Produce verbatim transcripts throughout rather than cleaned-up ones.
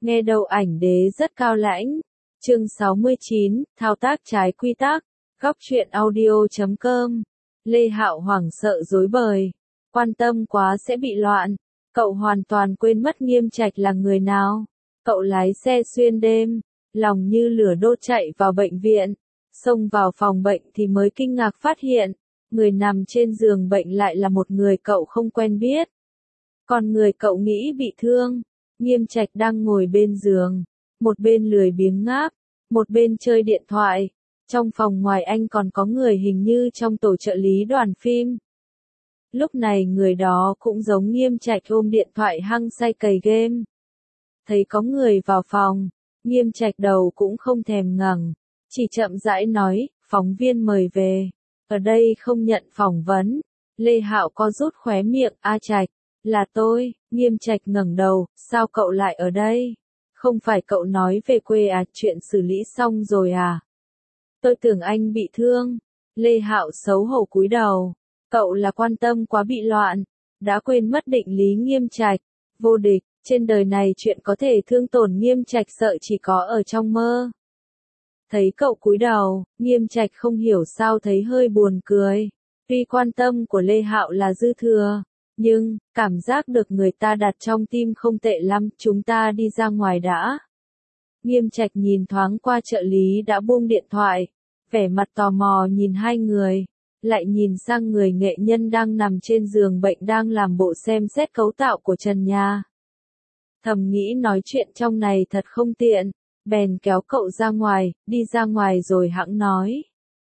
Nghe đầu ảnh đế rất cao lãnh. Chương sáu mươi chín, thao tác trái quy tắc. Góc truyện audio chấm com. Lê Hạo hoảng sợ rối bời. Quan tâm quá sẽ bị loạn. Cậu hoàn toàn quên mất Nghiêm Trạch là người nào. Cậu lái xe xuyên đêm, lòng như lửa đốt chạy vào bệnh viện. Xông vào phòng bệnh thì mới kinh ngạc phát hiện, người nằm trên giường bệnh lại là một người cậu không quen biết. Còn người cậu nghĩ bị thương, Nghiêm Trạch đang ngồi bên giường, một bên lười biếng ngáp, một bên chơi điện thoại. Trong phòng ngoài anh còn có người hình như trong tổ trợ lý đoàn phim. Lúc này người đó cũng giống Nghiêm Trạch ôm điện thoại hăng say cày game. Thấy có người vào phòng, Nghiêm Trạch đầu cũng không thèm ngẩng, chỉ chậm rãi nói, phóng viên mời về, ở đây không nhận phỏng vấn. Lê Hạo có rút khóe miệng, A Trạch, là tôi. Nghiêm Trạch ngẩng đầu, sao cậu lại ở đây? Không phải cậu nói về quê à, chuyện xử lý xong rồi à? Tôi tưởng anh bị thương. Lê Hạo xấu hổ cúi đầu, cậu là quan tâm quá bị loạn, đã quên mất định lý Nghiêm Trạch, vô địch, trên đời này chuyện có thể thương tổn Nghiêm Trạch sợ chỉ có ở trong mơ. Thấy cậu cúi đầu, Nghiêm Trạch không hiểu sao thấy hơi buồn cười. Tuy quan tâm của Lê Hạo là dư thừa, nhưng, cảm giác được người ta đặt trong tim không tệ lắm, chúng ta đi ra ngoài đã. Nghiêm Trạch nhìn thoáng qua trợ lý đã buông điện thoại, vẻ mặt tò mò nhìn hai người, lại nhìn sang người nghệ nhân đang nằm trên giường bệnh đang làm bộ xem xét cấu tạo của trần nhà. Thầm nghĩ nói chuyện trong này thật không tiện, bèn kéo cậu ra ngoài, đi ra ngoài rồi hẵng nói.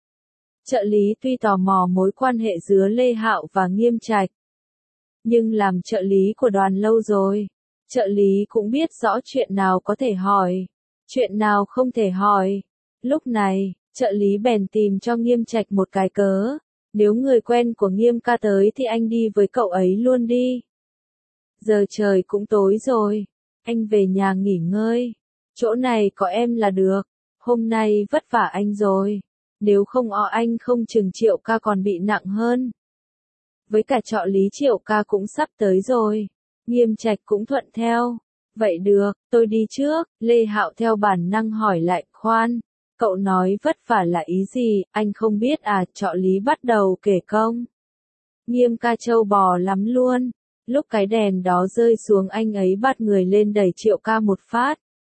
Trợ lý tuy tò mò mối quan hệ giữa Lê Hạo và Nghiêm Trạch, nhưng làm trợ lý của đoàn lâu rồi, trợ lý cũng biết rõ chuyện nào có thể hỏi, chuyện nào không thể hỏi. Lúc này, trợ lý bèn tìm cho Nghiêm Trạch một cái cớ, nếu người quen của Nghiêm ca tới thì anh đi với cậu ấy luôn đi. Giờ trời cũng tối rồi, anh về nhà nghỉ ngơi, chỗ này có em là được, hôm nay vất vả anh rồi, nếu không o anh không chừng Triệu ca còn bị nặng hơn. Với cả trợ lý Triệu ca cũng sắp tới rồi, Nghiêm Trạch cũng thuận theo. Vậy được, tôi đi trước. Lê Hạo theo bản năng hỏi lại, khoan, cậu nói vất vả là ý gì, anh không biết à, trợ lý bắt đầu kể công. Nghiêm ca trâu bò lắm luôn, lúc cái đèn đó rơi xuống anh ấy bắt người lên đẩy Triệu ca một phát.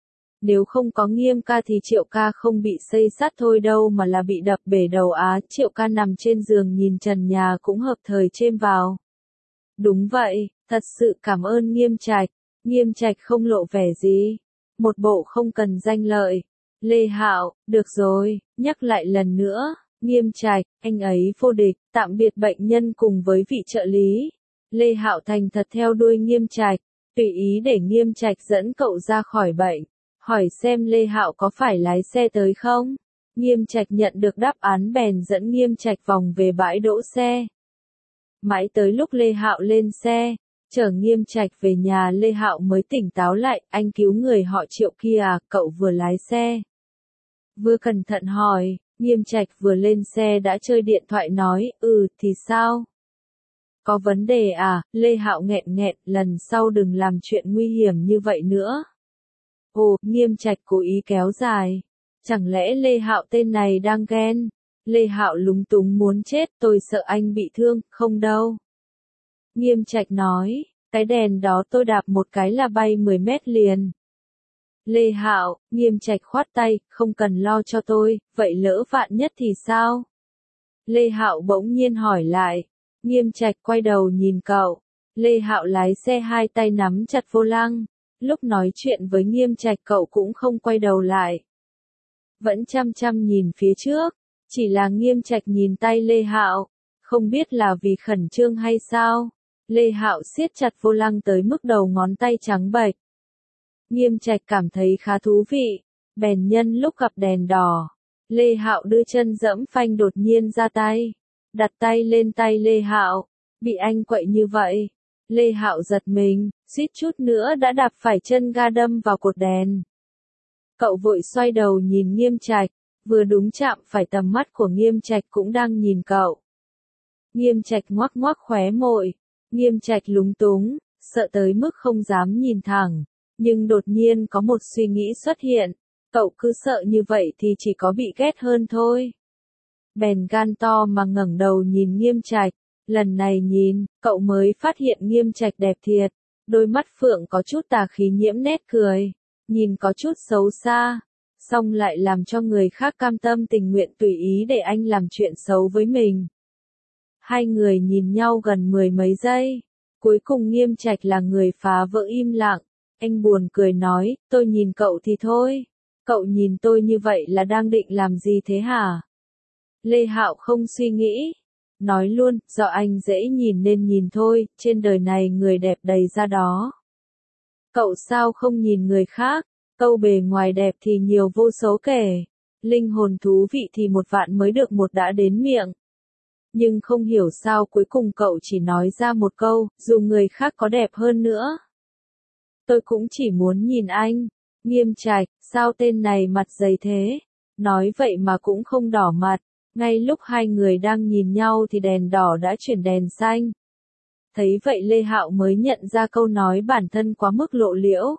Nếu không có Nghiêm ca thì Triệu ca không bị xây sắt thôi đâu mà là bị đập bể đầu á. Triệu ca nằm trên giường nhìn trần nhà cũng hợp thời chêm vào. Đúng vậy, thật sự cảm ơn Nghiêm Trạch. Nghiêm Trạch không lộ vẻ gì, một bộ không cần danh lợi. Lê Hạo, được rồi, nhắc lại lần nữa, Nghiêm Trạch, anh ấy vô địch, tạm biệt bệnh nhân cùng với vị trợ lý. Lê Hạo thành thật theo đuôi Nghiêm Trạch, tùy ý để Nghiêm Trạch dẫn cậu ra khỏi bệnh, hỏi xem Lê Hạo có phải lái xe tới không. Nghiêm Trạch nhận được đáp án bèn dẫn Nghiêm Trạch vòng về bãi đỗ xe. Mãi tới lúc Lê Hạo lên xe, chở Nghiêm Trạch về nhà Lê Hạo mới tỉnh táo lại, anh cứu người họ Triệu kia à, cậu vừa lái xe. Vừa cẩn thận hỏi, Nghiêm Trạch vừa lên xe đã chơi điện thoại nói, ừ, thì sao? Có vấn đề à, Lê Hạo nghẹn nghẹn, lần sau đừng làm chuyện nguy hiểm như vậy nữa. Ồ, Nghiêm Trạch cố ý kéo dài. Chẳng lẽ Lê Hạo tên này đang ghen? Lê Hạo lúng túng muốn chết, tôi sợ anh bị thương, không đâu. Nghiêm Trạch nói, cái đèn đó tôi đạp một cái là bay mười mét liền. Lê Hạo, Nghiêm Trạch khoát tay, không cần lo cho tôi, vậy lỡ vạn nhất thì sao? Lê Hạo bỗng nhiên hỏi lại. Nghiêm Trạch quay đầu nhìn cậu. Lê Hạo lái xe hai tay nắm chặt vô lăng. Lúc nói chuyện với Nghiêm Trạch cậu cũng không quay đầu lại. Vẫn chăm chăm nhìn phía trước, chỉ là Nghiêm Trạch nhìn tay Lê Hạo, không biết là vì khẩn trương hay sao. Lê Hạo siết chặt vô lăng tới mức đầu ngón tay trắng bệch. Nghiêm Trạch cảm thấy khá thú vị, bèn nhân lúc gặp đèn đỏ, Lê Hạo đưa chân giẫm phanh đột nhiên ra tay, đặt tay lên tay Lê Hạo, bị anh quậy như vậy. Lê Hạo giật mình, suýt chút nữa đã đạp phải chân ga đâm vào cột đèn. Cậu vội xoay đầu nhìn Nghiêm Trạch, vừa đúng chạm phải tầm mắt của Nghiêm Trạch cũng đang nhìn cậu. Nghiêm Trạch ngoắc ngoắc khóe môi, Nghiêm Trạch lúng túng, sợ tới mức không dám nhìn thẳng, Nhưng đột nhiên có một suy nghĩ xuất hiện, cậu cứ sợ như vậy thì chỉ có bị ghét hơn thôi. Bèn gan to mà ngẩng đầu nhìn Nghiêm Trạch, lần này nhìn, cậu mới phát hiện Nghiêm Trạch đẹp thiệt, đôi mắt phượng có chút tà khí nhiễm nét cười, nhìn có chút xấu xa, song lại làm cho người khác cam tâm tình nguyện tùy ý để anh làm chuyện xấu với mình. Hai người nhìn nhau gần mười mấy giây, cuối cùng Nghiêm Trạch là người phá vỡ im lặng, anh buồn cười nói, tôi nhìn cậu thì thôi, cậu nhìn tôi như vậy là đang định làm gì thế hả? Lê Hạo không suy nghĩ, nói luôn, do anh dễ nhìn nên nhìn thôi, trên đời này người đẹp đầy ra đó. Cậu sao không nhìn người khác, câu bề ngoài đẹp thì nhiều vô số kể, linh hồn thú vị thì một vạn mới được một đã đến miệng. Nhưng không hiểu sao cuối cùng cậu chỉ nói ra một câu, dù người khác có đẹp hơn nữa. Tôi cũng chỉ muốn nhìn anh. Nghiêm Trạch, sao tên này mặt dày thế? Nói vậy mà cũng không đỏ mặt. Ngay lúc hai người đang nhìn nhau thì đèn đỏ đã chuyển đèn xanh. Thấy vậy Lê Hạo mới nhận ra câu nói bản thân quá mức lộ liễu.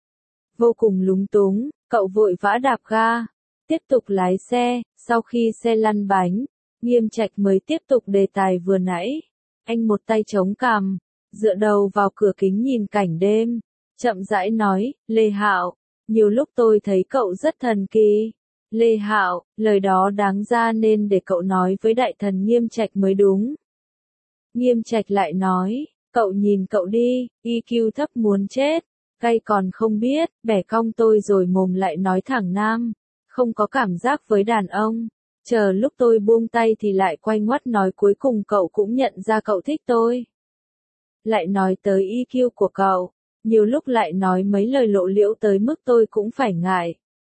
Vô cùng lúng túng, cậu vội vã đạp ga, tiếp tục lái xe, sau khi xe lăn bánh, Nghiêm Trạch mới tiếp tục đề tài vừa nãy. Anh một tay chống cằm, dựa đầu vào cửa kính nhìn cảnh đêm, chậm rãi nói, Lê Hạo, nhiều lúc tôi thấy cậu rất thần kỳ. Lê Hạo, lời đó đáng ra nên để cậu nói với đại thần Nghiêm Trạch mới đúng. Nghiêm Trạch lại nói, cậu nhìn cậu đi, i kiu thấp muốn chết, cay còn không biết, bẻ cong tôi rồi mồm lại nói thẳng nam, không có cảm giác với đàn ông, chờ lúc tôi buông tay thì lại quay ngoắt nói cuối cùng cậu cũng nhận ra cậu thích tôi. Lại nói tới i kiu của cậu, nhiều lúc lại nói mấy lời lộ liễu tới mức tôi cũng phải ngại.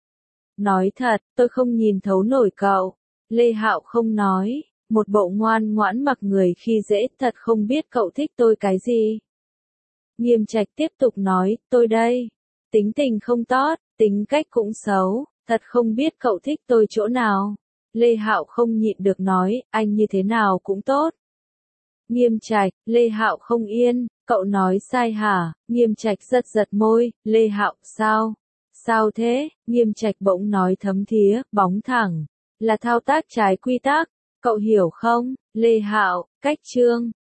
Nói thật, tôi không nhìn thấu nổi cậu. Lê Hạo không nói, một bộ ngoan ngoãn mặc người khi dễ, thật không biết cậu thích tôi cái gì. Nghiêm Trạch tiếp tục nói, tôi đây, tính tình không tốt, tính cách cũng xấu, thật không biết cậu thích tôi chỗ nào. Lê Hạo không nhịn được nói, anh như thế nào cũng tốt. Nghiêm Trạch, Lê Hạo không yên, cậu nói sai hả? Nghiêm Trạch giật giật môi, Lê Hạo, sao? Sao thế? Nghiêm Trạch bỗng nói thấm thía, bóng thẳng, là thao tác trái quy tắc, cậu hiểu không? Lê Hạo, cách chương